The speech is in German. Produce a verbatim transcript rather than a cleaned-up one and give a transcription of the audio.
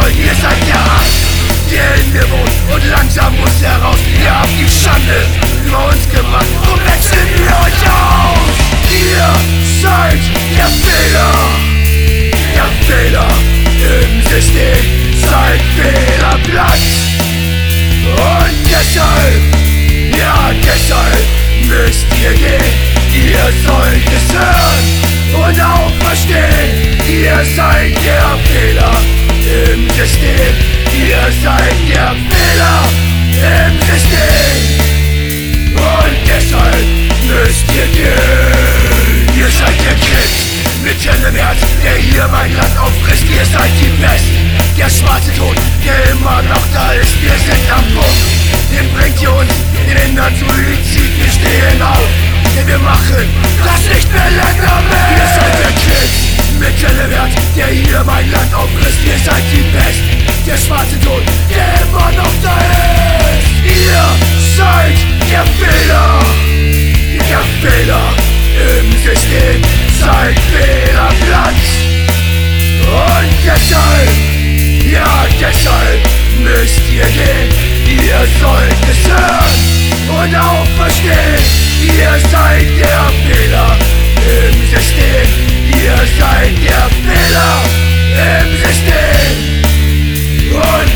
wollen, ihr seid der Arsch, der in mir wohnt und langsam muss er raus. Ihr habt die Schande über uns gebracht und wechseln wir euch aus. Ihr seid der Fehler, der Fehler im System, seid Fehlerplatz. Und deshalb, ja deshalb müsst ihr gehen. Ihr sollt es hören und auch verstehen. Ihr seid der Fehler im System. Ihr seid der Fehler im System. Und deshalb müsst ihr gehen. Ihr seid der Krebs mit hellem Herz, der hier mein Land auffrisst. Ihr seid die Besten, der schwarze Tod, der immer noch da ist. Wir sind am Punkt, den bringt ihr uns, den hindert Suizid. Wir stehen auf, denn wir machen das nicht mehr länger mehr. Ihr seid der Krebs mit hellem Herz, der hier mein Land auffrisst. Ihr seid die Besten, der schwarze Tod, der immer noch da ist. Ihr seid der Fehler, der Fehler im System, seid Fehlerplatz. Und deshalb, ja deshalb müsst ihr gehen. Ihr sollt es hören und auch verstehen. Ihr seid der Fehler im System. Ihr seid der Fehler im System. Und